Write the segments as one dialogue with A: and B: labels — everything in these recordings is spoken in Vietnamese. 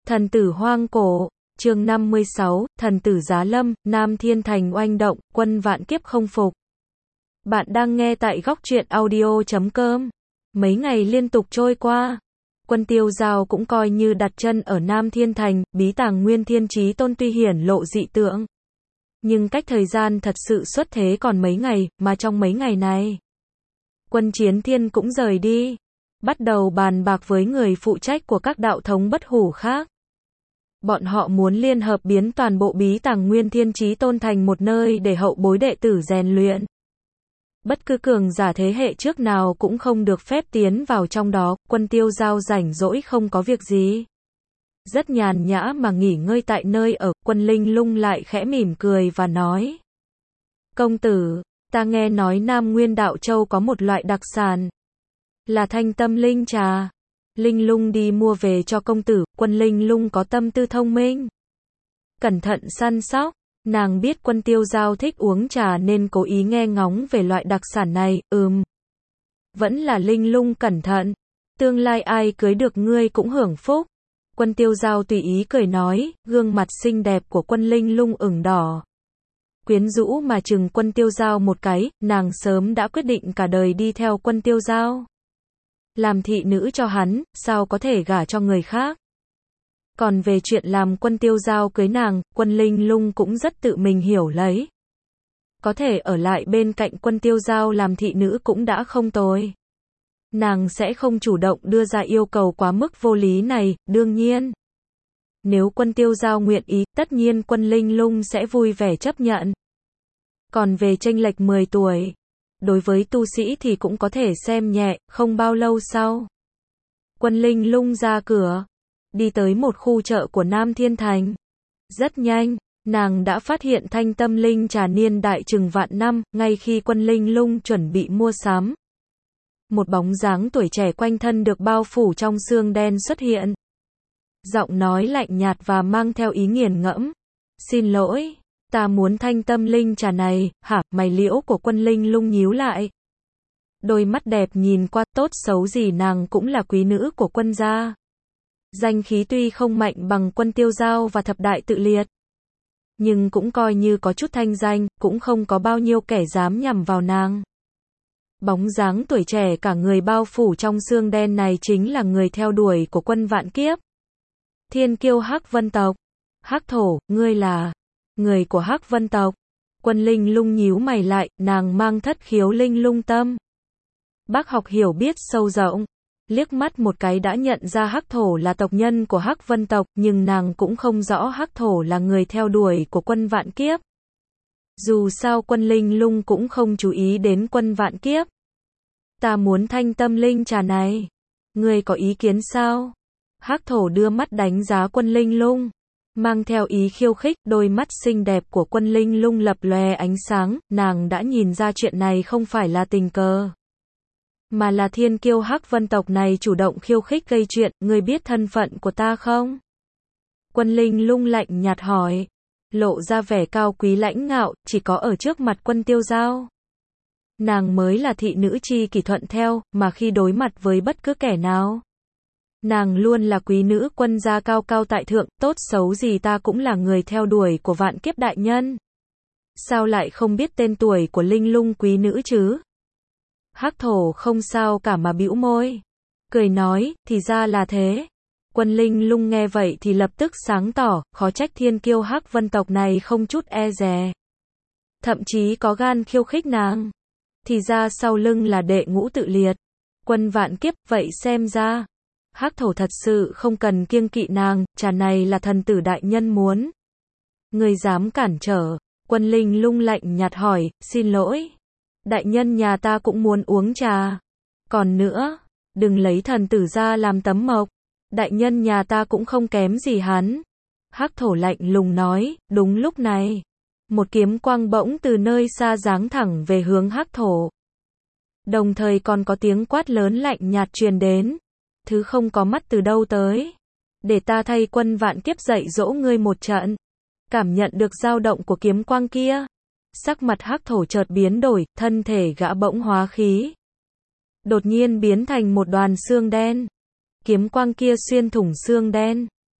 A: Thần tử hoang cổ, chương 56, thần tử giá lâm, Nam Thiên Thành oanh động, quân vạn kiếp không phục. Bạn đang nghe tại góc truyện audio.com. Mấy ngày liên tục trôi qua, quân Tiêu Dao cũng coi như đặt chân ở Nam Thiên Thành, bí tàng Nguyên Thiên Chí Tôn tuy hiển lộ dị tượng. Nhưng cách thời gian thật sự xuất thế còn mấy ngày, mà trong mấy ngày này, quân Chiến Thiên cũng rời đi, bắt đầu bàn bạc với người phụ trách của các đạo thống bất hủ khác. Bọn họ muốn liên hợp biến toàn bộ bí tàng Nguyên Thiên Chí Tôn thành một nơi để hậu bối đệ tử rèn luyện. Bất cứ cường giả thế hệ trước nào cũng không được phép tiến vào trong đó. Quân Tiêu Dao rảnh rỗi không có việc gì, rất nhàn nhã mà nghỉ ngơi tại nơi ở. Quân Linh Lung lại khẽ mỉm cười và nói: công tử, ta nghe nói Nam Nguyên Đạo Châu có một loại đặc sản, là thanh tâm linh trà. Linh Lung đi mua về cho công tử. Quân Linh Lung có tâm tư thông minh, cẩn thận săn sóc. Nàng biết Quân Tiêu Dao thích uống trà nên cố ý nghe ngóng về loại đặc sản này. Vẫn là Linh Lung cẩn thận, tương lai ai cưới được ngươi cũng hưởng phúc. Quân Tiêu Dao tùy ý cười nói, gương mặt xinh đẹp của Quân Linh Lung ửng đỏ, quyến rũ mà chừng Quân Tiêu Dao một cái. Nàng sớm đã quyết định cả đời đi theo Quân Tiêu Dao, làm thị nữ cho hắn, sao có thể gả cho người khác. Còn về chuyện làm Quân Tiêu Dao cưới nàng, Quân Linh Lung cũng rất tự mình hiểu lấy. Có thể ở lại bên cạnh Quân Tiêu Dao làm thị nữ cũng đã không tồi. Nàng sẽ không chủ động đưa ra yêu cầu quá mức vô lý này. Đương nhiên, nếu Quân Tiêu Dao nguyện ý, tất nhiên Quân Linh Lung sẽ vui vẻ chấp nhận. Còn về chênh lệch 10 tuổi, đối với tu sĩ thì cũng có thể xem nhẹ. Không bao lâu sau, Quân Linh Lung ra cửa, đi tới một khu chợ của Nam Thiên Thành. Rất nhanh, nàng đã phát hiện thanh tâm linh trà niên đại chừng vạn năm. Ngay khi Quân Linh Lung chuẩn bị mua sắm, một bóng dáng tuổi trẻ quanh thân được bao phủ trong sương đen xuất hiện. Giọng nói lạnh nhạt và mang theo ý nghiền ngẫm. Xin lỗi, ta muốn thanh tâm linh trà này. Hả? Mày liễu của Quân Linh Lung nhíu lại. Đôi mắt đẹp nhìn qua, tốt xấu gì nàng cũng là quý nữ của Quân gia. Danh khí tuy không mạnh bằng Quân Tiêu Dao và thập đại tự liệt, nhưng cũng coi như có chút thanh danh, cũng không có bao nhiêu kẻ dám nhằm vào nàng. Bóng dáng tuổi trẻ cả người bao phủ trong sương đen này chính là người theo đuổi của Quân vạn kiếp, thiên kiêu Hắc Vân tộc. Hắc Thổ, ngươi là người của Hắc Vân tộc? Quân Linh Lung nhíu mày lại, nàng mang thất khiếu linh lung tâm, bác học hiểu biết sâu rộng, liếc mắt một cái đã nhận ra Hắc Thổ là tộc nhân của Hắc Vân tộc, nhưng nàng cũng không rõ Hắc Thổ là người theo đuổi của Quân vạn kiếp. Dù sao Quân Linh Lung cũng không chú ý đến Quân vạn kiếp. Ta muốn thanh tâm linh trà này, ngươi có ý kiến sao? Hắc Thổ đưa mắt đánh giá Quân Linh Lung, mang theo ý khiêu khích. Đôi mắt xinh đẹp của Quân Linh Lung lập lòe ánh sáng. Nàng đã nhìn ra chuyện này không phải là tình cờ, mà là thiên kiêu Hắc Vân tộc này chủ động khiêu khích gây chuyện. Ngươi biết thân phận của ta không? Quân Linh Lung lạnh nhạt hỏi, lộ ra vẻ cao quý lãnh ngạo. Chỉ có ở trước mặt Quân Tiêu Dao, nàng mới là thị nữ chi kỷ thuận theo, mà khi đối mặt với bất cứ kẻ nào, nàng luôn là quý nữ Quân gia cao cao tại thượng. Tốt xấu gì ta cũng là người theo đuổi của vạn kiếp đại nhân, sao lại không biết tên tuổi của Linh Lung quý nữ chứ? Hắc Thổ không sao cả mà bĩu môi, cười nói, thì ra là thế. Quân Linh Lung nghe vậy thì lập tức sáng tỏ, khó trách thiên kiêu Hắc Vân tộc này không chút e dè, thậm chí có gan khiêu khích nàng. Thì ra sau lưng là đệ ngũ tự liệt, Quân vạn kiếp. Vậy xem ra Hắc Thổ thật sự không cần kiêng kỵ nàng. Trà này là thần tử đại nhân muốn, ngươi dám cản trở? Quân Linh Lung lạnh nhạt hỏi, xin lỗi, đại nhân nhà ta cũng muốn uống trà. Còn nữa, đừng lấy thần tử ra làm tấm mộc, đại nhân nhà ta cũng không kém gì hắn. Hắc Thổ lạnh lùng nói. Đúng lúc này, một kiếm quang bỗng từ nơi xa giáng thẳng về hướng Hắc Thổ, đồng thời còn có tiếng quát lớn lạnh nhạt truyền đến, thứ không có mắt từ đâu tới, để ta thay Quân vạn kiếp dạy dỗ ngươi một trận. Cảm nhận được dao động của kiếm quang kia, sắc mặt Hắc Thổ chợt biến đổi, thân thể gã bỗng hóa khí, đột nhiên biến thành một đoàn xương đen. Kiếm quang kia xuyên thủng xương đen,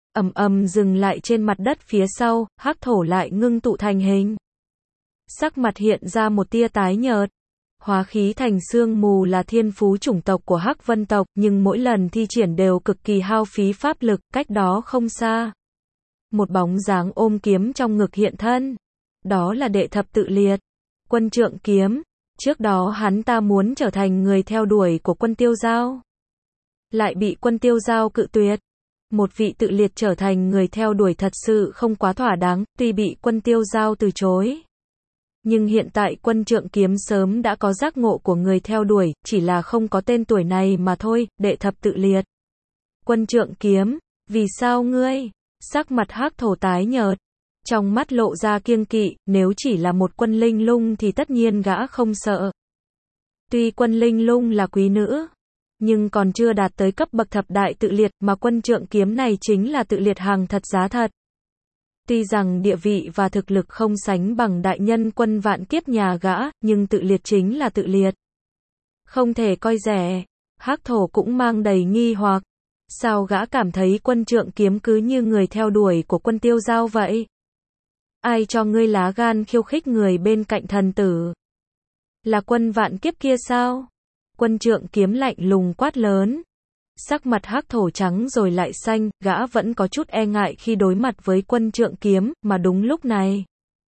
A: ầm ầm dừng lại trên mặt đất phía sau, hắc thổ lại ngưng tụ thành hình. Sắc mặt hiện ra một tia tái nhợt. Hóa khí thành sương mù là thiên phú chủng tộc của Hắc Vân tộc, nhưng mỗi lần thi triển đều cực kỳ hao phí pháp lực, cách đó không xa. Một bóng dáng ôm kiếm trong ngực hiện thân. Đó là đệ thập tự liệt. Quân Trượng Kiếm. Trước đó hắn ta muốn trở thành người theo đuổi của Quân Tiêu Giao. Lại bị Quân Tiêu Giao cự tuyệt. Một vị tự liệt trở thành người theo đuổi thật sự không quá thỏa đáng, tuy bị Quân Tiêu Giao từ chối. Nhưng hiện tại Quân Trượng Kiếm sớm đã có giác ngộ của người theo đuổi, chỉ là không có tên tuổi này mà thôi, đệ thập tự liệt. Quân Trượng Kiếm, vì sao ngươi? Sắc mặt hắc thổ tái nhợt. Trong mắt lộ ra kiêng kỵ, nếu chỉ là một quân linh lung thì tất nhiên gã không sợ. Tuy quân linh lung là quý nữ, nhưng còn chưa đạt tới cấp bậc thập đại tự liệt, mà Quân Trượng Kiếm này chính là tự liệt hàng thật giá thật. Tuy rằng địa vị và thực lực không sánh bằng đại nhân Quân Vạn Kiếp nhà gã, nhưng tự liệt chính là tự liệt. Không thể coi rẻ. Hắc thổ cũng mang đầy nghi hoặc. Sao gã cảm thấy Quân Trượng Kiếm cứ như người theo đuổi của Quân Tiêu Giao vậy? Ai cho ngươi lá gan khiêu khích người bên cạnh thần tử? Là Quân Vạn Kiếp kia sao? Quân Trượng Kiếm lạnh lùng quát lớn. Sắc mặt hắc thổ trắng rồi lại xanh, gã vẫn có chút e ngại khi đối mặt với Quân Trượng Kiếm, mà đúng lúc này.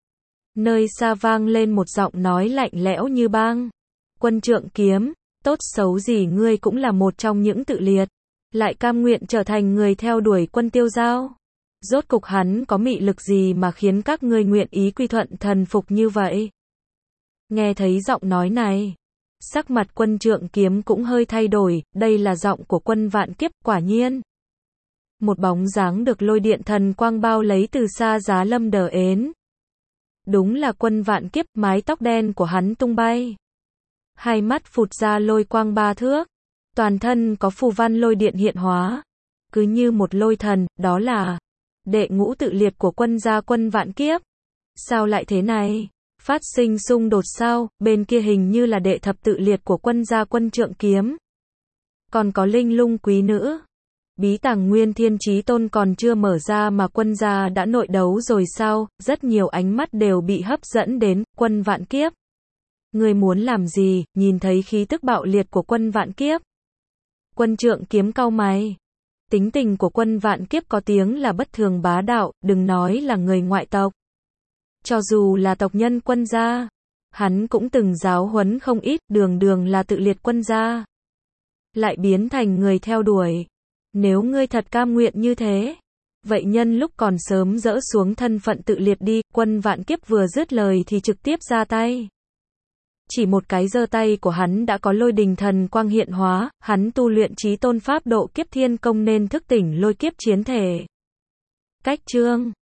A: Nơi xa vang lên một giọng nói lạnh lẽo như băng. Quân Trượng Kiếm, tốt xấu gì ngươi cũng là một trong những tự liệt. Lại cam nguyện trở thành người theo đuổi Quân Tiêu Giao. Rốt cục hắn có mị lực gì mà khiến các ngươi nguyện ý quy thuận thần phục như vậy? Nghe thấy giọng nói này, sắc mặt Quân Trượng Kiếm cũng hơi thay đổi, đây là giọng của Quân Vạn Kiếp, quả nhiên. Một bóng dáng được lôi điện thần quang bao lấy từ xa giá lâm đờ ến. Đúng là Quân Vạn Kiếp, mái tóc đen của hắn tung bay. Hai mắt phụt ra lôi quang 3 thước. Toàn thân có phù văn lôi điện hiện hóa. Cứ như một lôi thần, đó là đệ ngũ tự liệt của Quân gia Quân Vạn Kiếp. Sao lại thế này? Phát sinh xung đột sao? Bên kia hình như là đệ thập tự liệt của Quân gia Quân Trượng Kiếm. Còn có linh lung quý nữ. Bí tàng Nguyên Thiên Chí Tôn còn chưa mở ra mà Quân gia đã nội đấu rồi sao? Rất nhiều ánh mắt đều bị hấp dẫn đến Quân Vạn Kiếp. Ngươi muốn làm gì? Nhìn thấy khí tức bạo liệt của Quân Vạn Kiếp. Quân Trượng Kiếm cau mày. Tính tình của Quân Vạn Kiếp có tiếng là bất thường bá đạo, đừng nói là người ngoại tộc. Cho dù là tộc nhân Quân gia, hắn cũng từng giáo huấn không ít, đường đường là tự liệt Quân gia. Lại biến thành người theo đuổi. Nếu ngươi thật cam nguyện như thế, vậy nhân lúc còn sớm dỡ xuống thân phận tự liệt đi. Quân Vạn Kiếp vừa dứt lời thì trực tiếp ra tay. Chỉ một cái giơ tay của hắn đã có lôi đình thần quang hiện hóa, hắn tu luyện Chí Tôn pháp độ kiếp thiên công nên thức tỉnh lôi kiếp chiến thể. Cách chương